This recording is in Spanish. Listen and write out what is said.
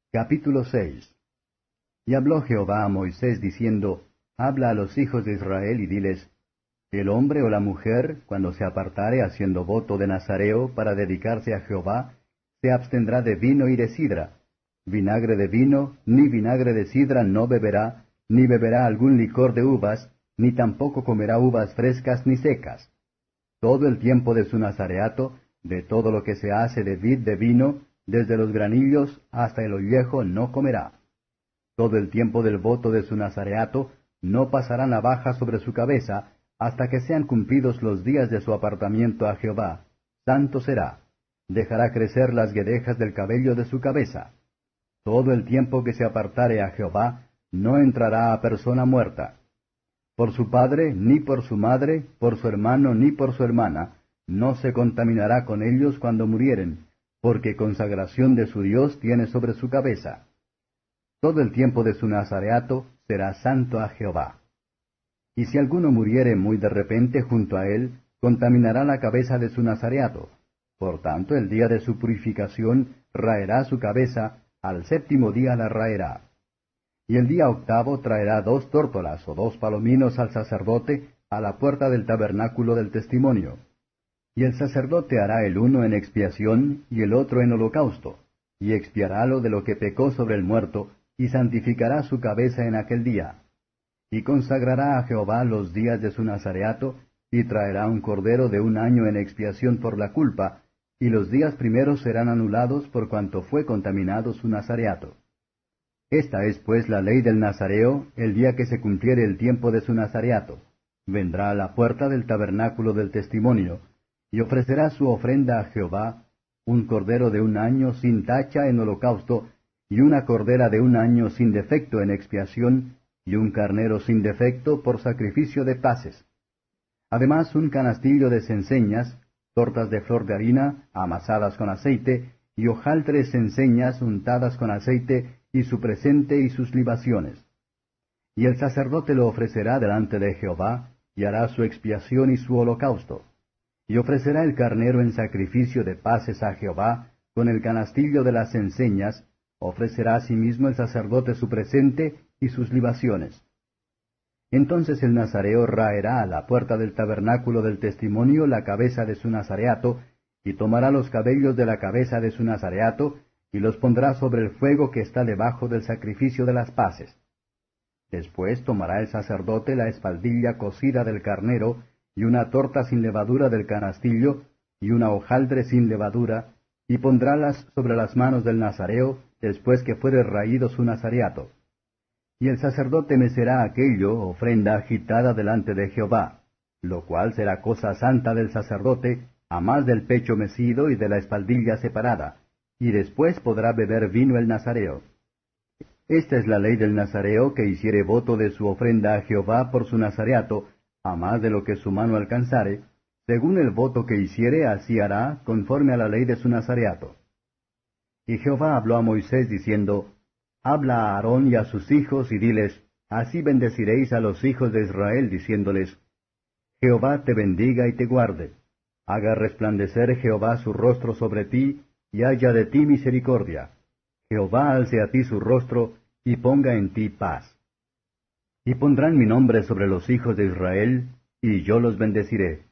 Capítulo 6. Y habló Jehová a Moisés diciendo, Habla a los hijos de Israel y diles, El hombre o la mujer, cuando se apartare haciendo voto de Nazareo para dedicarse a Jehová, se abstendrá de vino y de sidra. Vinagre de vino, ni vinagre de sidra no beberá, ni beberá algún licor de uvas, ni tampoco comerá uvas frescas ni secas. Todo el tiempo de su nazareato, de todo lo que se hace de vid de vino, desde los granillos hasta el ollejo no comerá. Todo el tiempo del voto de su nazareato, no pasará navaja sobre su cabeza, hasta que sean cumplidos los días de su apartamiento a Jehová. Santo será. Dejará crecer las guedejas del cabello de su cabeza. Todo el tiempo que se apartare a Jehová, no entrará a persona muerta. Por su padre, ni por su madre, por su hermano, ni por su hermana, no se contaminará con ellos cuando murieren, porque consagración de su Dios tiene sobre su cabeza. Todo el tiempo de su nazareato será santo a Jehová. Y si alguno muriere muy de repente junto a él, contaminará la cabeza de su nazareato. Por tanto, el día de su purificación raerá su cabeza, al séptimo día la raerá. Y el día octavo traerá 2 tórtolas o 2 palominos al sacerdote a la puerta del tabernáculo del testimonio. Y el sacerdote hará el uno en expiación y el otro en holocausto, y expiarálo de lo que pecó sobre el muerto, y santificará su cabeza en aquel día. Y consagrará a Jehová los días de su nazareato, y traerá un cordero de 1 año en expiación por la culpa, y los días primeros serán anulados por cuanto fue contaminado su nazareato. Esta es pues la ley del nazareo, el día que se cumpliere el tiempo de su nazareato. Vendrá a la puerta del tabernáculo del testimonio, y ofrecerá su ofrenda a Jehová, un cordero de 1 año sin tacha en holocausto, y una cordera de 1 año sin defecto en expiación, y un carnero sin defecto por sacrificio de paces. Además un canastillo de cenceñas, tortas de flor de harina, amasadas con aceite, y hojaldres cenceñas untadas con aceite, y su presente y sus libaciones. Y el sacerdote lo ofrecerá delante de Jehová, y hará su expiación y su holocausto. Y ofrecerá el carnero en sacrificio de paces a Jehová, con el canastillo de las enseñas, ofrecerá asimismo el sacerdote su presente y sus libaciones. Entonces el nazareo raerá a la puerta del tabernáculo del testimonio la cabeza de su nazareato, y tomará los cabellos de la cabeza de su nazareato, y los pondrá sobre el fuego que está debajo del sacrificio de las paces. Después tomará el sacerdote la espaldilla cocida del carnero, y una torta sin levadura del canastillo, y una hojaldre sin levadura, y pondrálas sobre las manos del nazareo, después que fuere raído su nazareato. Y el sacerdote mecerá aquello, ofrenda agitada delante de Jehová, lo cual será cosa santa del sacerdote, a más del pecho mecido y de la espaldilla separada, y después podrá beber vino el nazareo. Esta es la ley del nazareo que hiciere voto de su ofrenda a Jehová por su nazareato, a más de lo que su mano alcanzare, según el voto que hiciere, así hará, conforme a la ley de su nazareato. Y Jehová habló a Moisés diciendo, Habla a Aarón y a sus hijos, y diles, Así bendeciréis a los hijos de Israel, diciéndoles, Jehová te bendiga y te guarde. Haga resplandecer Jehová su rostro sobre ti, y haya de ti misericordia. Jehová alce a ti su rostro, y ponga en ti paz. Y pondrán mi nombre sobre los hijos de Israel, y yo los bendeciré.